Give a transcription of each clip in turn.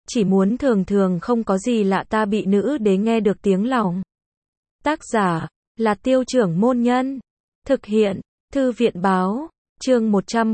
chỉ muốn thường thường không có gì lạ ta bị nữ đế nghe được tiếng lòng. Tác giả là Tiêu Trưởng Môn Nhân. Thực hiện Thư viện Báo. Chương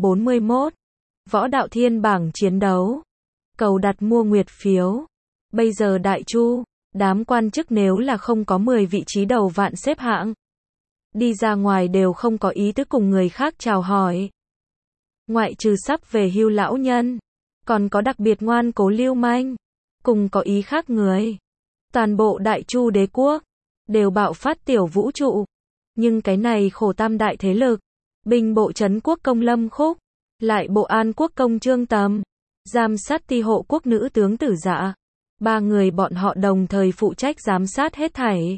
141. Võ đạo thiên bảng chiến đấu. Cầu đặt mua nguyệt phiếu. Bây giờ Đại Chu, đám quan chức nếu là không có 10 vị trí đầu vạn xếp hạng, đi ra ngoài đều không có ý tứ cùng người khác chào hỏi. Ngoại trừ sắp về hưu lão nhân, còn có đặc biệt ngoan cố lưu manh, cùng có ý khác người. Toàn bộ Đại Chu đế quốc đều bạo phát tiểu vũ trụ. Nhưng cái này khổ tam đại thế lực, binh bộ trấn quốc công Lâm Khúc, lại bộ an quốc công Trương Tầm, giám sát ti hộ quốc nữ tướng Tử Dạ, ba người bọn họ đồng thời phụ trách giám sát hết thảy,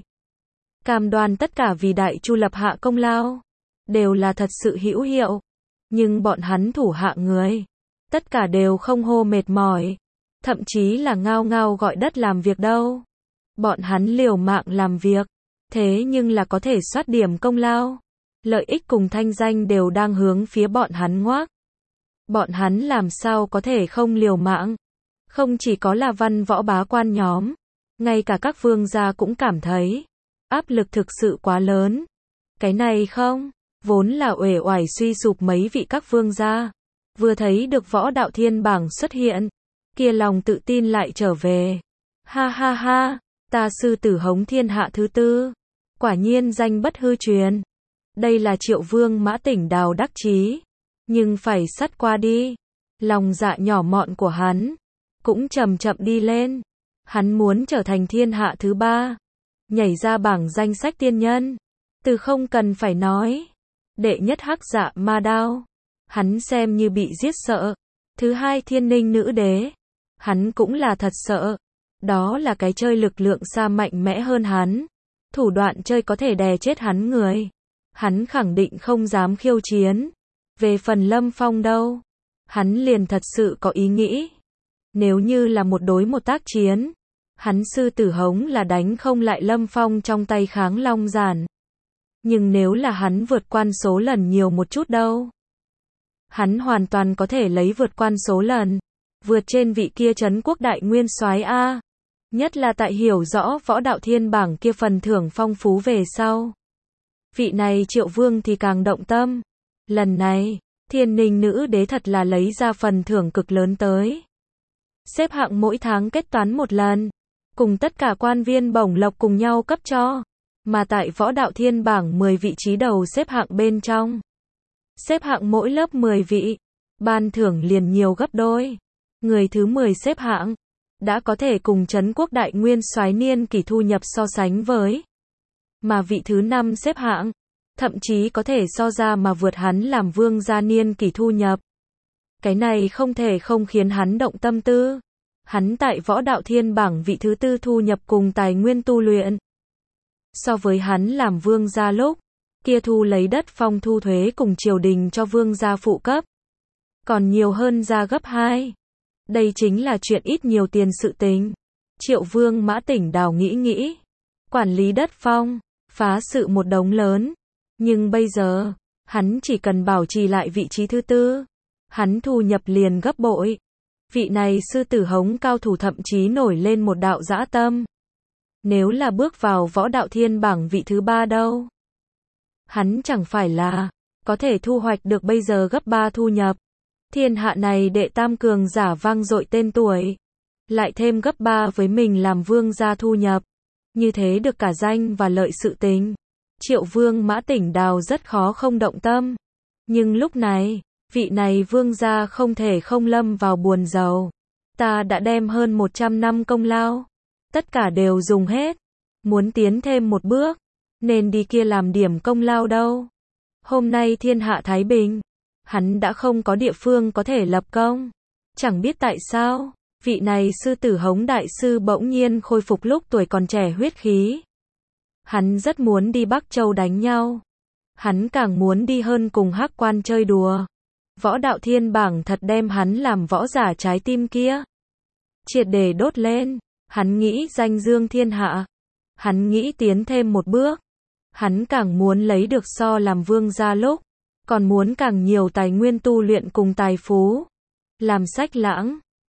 cam đoan tất cả vì Đại Chu lập hạ công lao, đều là thật sự hữu hiệu. Nhưng bọn hắn thủ hạ người, tất cả đều không hô mệt mỏi, thậm chí là ngao ngao gọi đất làm việc đâu. Bọn hắn liều mạng làm việc, thế nhưng là có thể soát điểm công lao, lợi ích cùng thanh danh đều đang hướng phía bọn hắn ngoác. Bọn hắn làm sao có thể không liều mạng? Không chỉ có là văn võ bá quan nhóm, ngay cả các vương gia cũng cảm thấy áp lực thực sự quá lớn. Cái này không, vốn là uể oải suy sụp mấy vị các vương gia, vừa thấy được võ đạo thiên bảng xuất hiện, kia lòng tự tin lại trở về. Ha ha ha, ta sư tử hống thiên hạ thứ tư, quả nhiên danh bất hư truyền. Đây là Triệu Vương Mã Tỉnh Đào đắc chí, nhưng phải sắt qua đi. Lòng dạ nhỏ mọn của hắn cũng chậm chậm đi lên. Hắn muốn trở thành thiên hạ thứ ba, nhảy ra bảng danh sách tiên nhân. Từ không cần phải nói, đệ nhất Hắc Dạ Ma Đao, hắn xem như bị giết sợ. Thứ hai Thiên Ninh nữ đế, hắn cũng là thật sợ. Đó là cái chơi lực lượng xa mạnh mẽ hơn hắn, thủ đoạn chơi có thể đè chết hắn người, hắn khẳng định không dám khiêu chiến. Về phần Lâm Phong đâu, hắn liền thật sự có ý nghĩ, nếu như là một đối một tác chiến, hắn sư tử hống là đánh không lại Lâm Phong trong tay kháng long giản. Nhưng nếu là hắn vượt quan số lần nhiều một chút đâu, hắn hoàn toàn có thể lấy vượt quan số lần, vượt trên vị kia trấn quốc đại nguyên soái a. Nhất là tại hiểu rõ võ đạo thiên bảng kia phần thưởng phong phú về sau. Vị này Triệu Vương thì càng động tâm. Lần này, Thiên Ninh nữ đế thật là lấy ra phần thưởng cực lớn tới. Xếp hạng mỗi tháng kết toán một lần, cùng tất cả quan viên bổng lộc cùng nhau cấp cho. Mà tại võ đạo thiên bảng 10 vị trí đầu xếp hạng bên trong, xếp hạng mỗi lớp 10 vị, ban thưởng liền nhiều gấp đôi. Người thứ 10 xếp hạng đã có thể cùng trấn quốc đại nguyên soái niên kỷ thu nhập so sánh với. Mà vị thứ 5 xếp hạng, thậm chí có thể so ra mà vượt hắn làm vương gia niên kỷ thu nhập. Cái này không thể không khiến hắn động tâm tư. Hắn tại võ đạo thiên bảng vị thứ tư thu nhập cùng tài nguyên tu luyện, so với hắn làm vương gia lúc kia thu lấy đất phong thu thuế cùng triều đình cho vương gia phụ cấp, còn nhiều hơn ra gấp 2. Đây chính là chuyện ít nhiều tiền sự tình. Triệu Vương Mã Tỉnh Đào nghĩ, quản lý đất phong, phá sự một đống lớn. Nhưng bây giờ, hắn chỉ cần bảo trì lại vị trí thứ tư, hắn thu nhập liền gấp bội. Vị này sư tử hống cao thủ thậm chí nổi lên một đạo dã tâm. Nếu là bước vào võ đạo thiên bảng vị thứ ba đâu, hắn chẳng phải là có thể thu hoạch được bây giờ gấp 3 thu nhập. Thiên hạ này đệ tam cường giả vang dội tên tuổi, lại thêm gấp 3 với mình làm vương gia thu nhập, như thế được cả danh và lợi sự tình. Triệu Vương Mã Tỉnh Đào rất khó không động tâm. Nhưng lúc này, vị này vương gia không thể không lâm vào buồn rầu. Ta đã đem hơn 100 năm công lao, tất cả đều dùng hết. Muốn tiến thêm một bước, nên đi kia làm điểm công lao đâu. Hôm nay thiên hạ thái bình, hắn đã không có địa phương có thể lập công. Chẳng biết tại sao, vị này sư tử hống đại sư bỗng nhiên khôi phục lúc tuổi còn trẻ huyết khí. Hắn rất muốn đi Bắc Châu đánh nhau. Hắn càng muốn đi hơn cùng Hắc Quan chơi đùa. Võ đạo thiên bảng thật đem hắn làm võ giả trái tim kia triệt để đốt lên. Hắn nghĩ danh dương thiên hạ. Hắn nghĩ tiến thêm một bước. Hắn càng muốn lấy được so làm vương gia lúc, còn muốn càng nhiều tài nguyên tu luyện cùng tài phú. Làm sách lãng,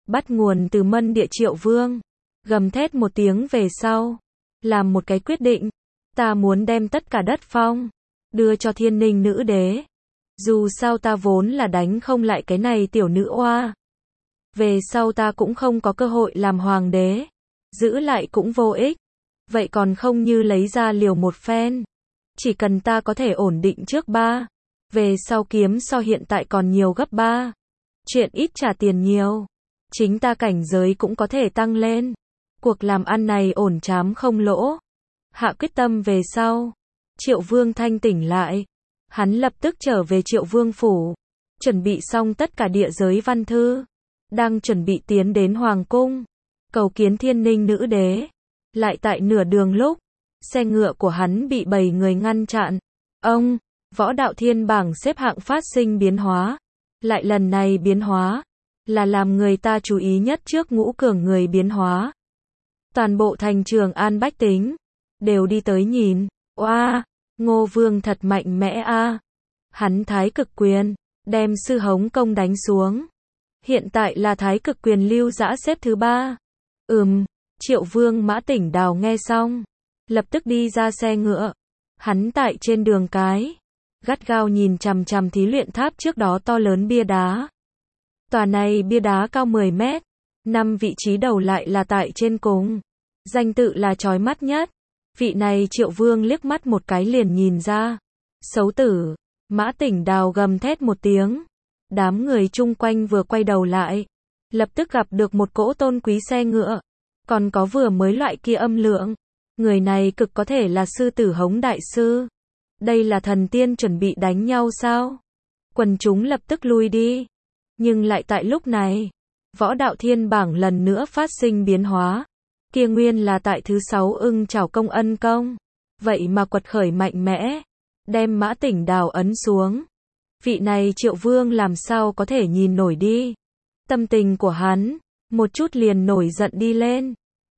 bắt nguồn từ mân địa Triệu Vương. Gầm thét một tiếng về sau, làm một cái quyết định, ta muốn đem tất cả đất phong, đưa cho Thiên Ninh nữ đế. Dù sao ta vốn là đánh không lại cái này tiểu nữ oa. Về sau ta cũng không có cơ hội làm hoàng đế, giữ lại cũng vô ích. Vậy còn không như lấy ra liều một phen. Chỉ cần ta có thể ổn định trước 3, về sau kiếm so hiện tại còn nhiều gấp 3. Chuyện ít trả tiền nhiều, chính ta cảnh giới cũng có thể tăng lên. Cuộc làm ăn này ổn chám không lỗ. Hạ quyết tâm về sau, Triệu Vương thanh tỉnh lại. Hắn lập tức trở về Triệu Vương phủ, chuẩn bị xong tất cả địa giới văn thư, đang chuẩn bị tiến đến hoàng cung, cầu kiến Thiên Ninh nữ đế. Lại tại nửa đường lúc, xe ngựa của hắn bị 7 người ngăn chặn. Ông, võ đạo thiên bảng xếp hạng phát sinh biến hóa. Lại lần này biến hóa, là làm người ta chú ý nhất trước ngũ cường người biến hóa. Toàn bộ thành Trường An bách tính, đều đi tới nhìn. Oa, Ngô Vương thật mạnh mẽ a. Hắn thái cực quyền, đem Sư Hống Công đánh xuống. Hiện tại là thái cực quyền lưu dã xếp thứ 3. Triệu Vương Mã Tỉnh Đào nghe xong, lập tức đi ra xe ngựa. Hắn tại trên đường cái, gắt gao nhìn chằm chằm thí luyện tháp trước đó to lớn bia đá. Tòa này bia đá cao 10 mét, 5 vị trí đầu lại là tại trên cùng. Danh tự là chói mắt nhất. Vị này Triệu Vương liếc mắt một cái liền nhìn ra. Xấu tử, Mã Tỉnh Đào gầm thét một tiếng. Đám người chung quanh vừa quay đầu lại, lập tức gặp được một cỗ tôn quý xe ngựa. Còn có vừa mới loại kia âm lượng. Người này cực có thể là sư tử Hống đại sư. Đây là thần tiên chuẩn bị đánh nhau sao? Quần chúng lập tức lui đi. Nhưng lại tại lúc này, võ đạo thiên bảng lần nữa phát sinh biến hóa. Kia nguyên là tại thứ 6 ưng chảo công ân công. Vậy mà quật khởi mạnh mẽ, đem Mã Tỉnh Đào ấn xuống. Vị này Triệu Vương làm sao có thể nhìn nổi đi. Tâm tình của hắn, một chút liền nổi giận đi lên.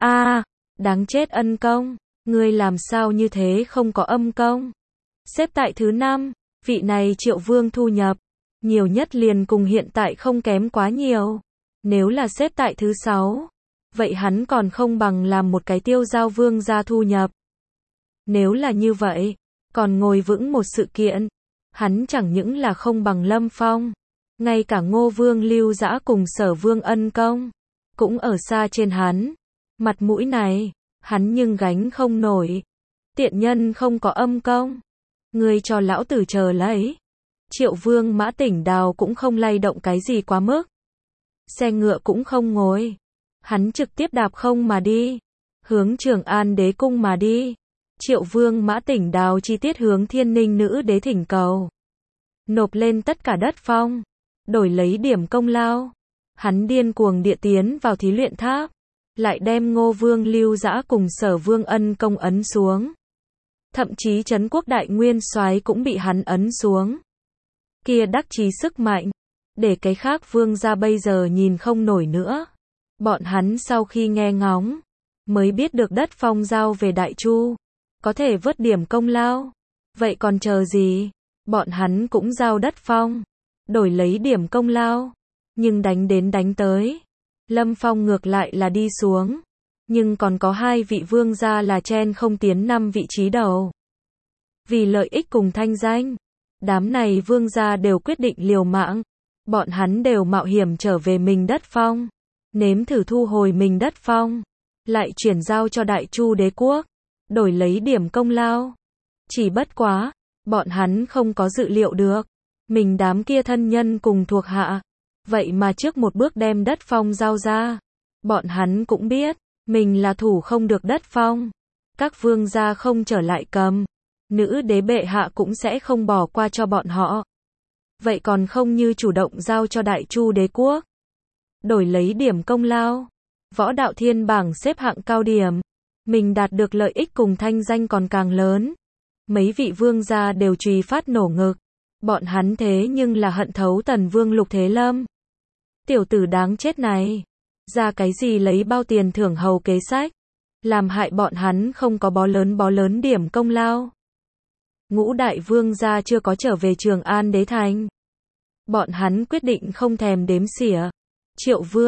Đáng chết ân công, ngươi làm sao như thế không có âm công. Xếp tại thứ 5, vị này Triệu Vương thu nhập, nhiều nhất liền cùng hiện tại không kém quá nhiều. Nếu là xếp tại thứ 6, vậy hắn còn không bằng làm một cái tiêu giao vương gia thu nhập. Nếu là như vậy, còn ngồi vững một sự kiện, hắn chẳng những là không bằng Lâm Phong, ngay cả Ngô Vương Lưu Dã cùng Sở Vương Ân Công, cũng ở xa trên hắn. Mặt mũi này, hắn nhưng gánh không nổi. Tiện nhân không có âm công, ngươi cho lão tử chờ lấy. Triệu Vương Mã Tỉnh Đào cũng không lay động cái gì quá mức. Xe ngựa cũng không ngồi. Hắn trực tiếp đạp không mà đi, hướng Trường An đế cung mà đi. Triệu Vương Mã Tỉnh Đào chi tiết hướng Thiên Ninh nữ đế thỉnh cầu. Nộp lên tất cả đất phong, đổi lấy điểm công lao. Hắn điên cuồng địa tiến vào thí luyện tháp. Lại đem Ngô Vương Lưu Dã cùng Sở Vương Ân Công ấn xuống. Thậm chí Trấn Quốc Đại Nguyên Soái cũng bị hắn ấn xuống. Kia đắc chí sức mạnh, để cái khác vương gia bây giờ nhìn không nổi nữa. Bọn hắn sau khi nghe ngóng, mới biết được đất phong giao về Đại Chu, có thể vớt điểm công lao. Vậy còn chờ gì? Bọn hắn cũng giao đất phong, đổi lấy điểm công lao. Nhưng đánh đến đánh tới, Lâm Phong ngược lại là đi xuống. Nhưng còn có 2 vị vương gia là chen không tiến 5 vị trí đầu. Vì lợi ích cùng thanh danh, đám này vương gia đều quyết định liều mạng. Bọn hắn đều mạo hiểm trở về mình đất phong, nếm thử thu hồi mình đất phong, lại chuyển giao cho Đại Chu đế quốc, đổi lấy điểm công lao. Chỉ bất quá, bọn hắn không có dự liệu được, mình đám kia thân nhân cùng thuộc hạ, vậy mà trước một bước đem đất phong giao ra. Bọn hắn cũng biết, mình là thủ không được đất phong. Các vương gia không trở lại cầm, nữ đế bệ hạ cũng sẽ không bỏ qua cho bọn họ. Vậy còn không như chủ động giao cho Đại Chu đế quốc, đổi lấy điểm công lao. Võ đạo thiên bảng xếp hạng cao điểm, mình đạt được lợi ích cùng thanh danh còn càng lớn. Mấy vị vương gia đều trùy phát nổ ngực. Bọn hắn thế nhưng là hận thấu Tần Vương Lục Thế Lâm. Tiểu tử đáng chết này, ra cái gì lấy bao tiền thưởng hầu kế sách, làm hại bọn hắn không có bó lớn điểm công lao. Ngũ đại vương gia chưa có trở về Trường An đế thành. Bọn hắn quyết định không thèm đếm xỉa. Triệu Vương,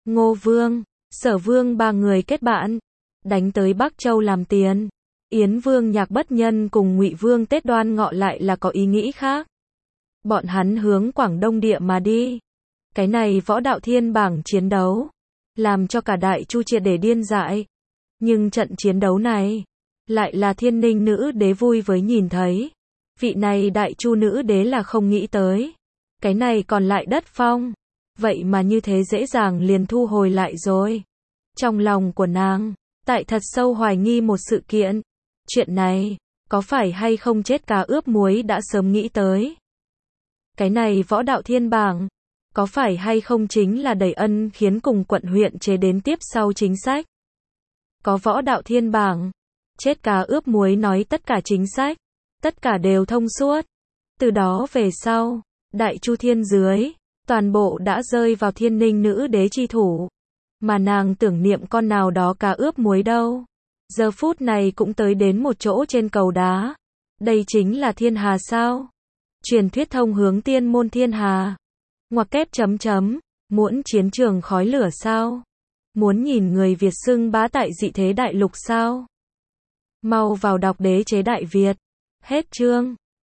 Ngô Vương, Sở Vương ba người kết bạn, đánh tới Bắc Châu làm tiền. Yến Vương Nhạc Bất Nhân cùng Ngụy Vương Tết Đoan Ngọ lại là có ý nghĩ khác. Bọn hắn hướng Quảng Đông địa mà đi. Cái này võ đạo thiên bảng chiến đấu, làm cho cả Đại Chu triệt để điên dại. Nhưng trận chiến đấu này, lại là Thiên Ninh nữ đế vui với nhìn thấy. Vị này Đại Chu nữ đế là không nghĩ tới. Cái này còn lại đất phong. Vậy mà như thế dễ dàng liền thu hồi lại rồi. Trong lòng của nàng, tại thật sâu hoài nghi một sự kiện. Chuyện này, có phải hay không chết cá ướp muối đã sớm nghĩ tới. Cái này võ đạo thiên bảng, có phải hay không chính là đầy ân khiến cùng quận huyện chế đến tiếp sau chính sách. Có võ đạo thiên bảng, chết cá ướp muối nói tất cả chính sách, tất cả đều thông suốt. Từ đó về sau, Đại Chu thiên dưới, toàn bộ đã rơi vào Thiên Ninh nữ đế chi thủ. Mà nàng tưởng niệm con nào đó cá ướp muối đâu. Giờ phút này cũng tới đến một chỗ trên cầu đá. Đây chính là thiên hà sao? Truyền thuyết thông hướng tiên môn thiên hà. Ngoặc kép chấm chấm, muốn chiến trường khói lửa sao? Muốn nhìn người Việt xưng bá tại dị thế đại lục sao? Mau vào đọc Đế chế Đại Việt. Hết chương.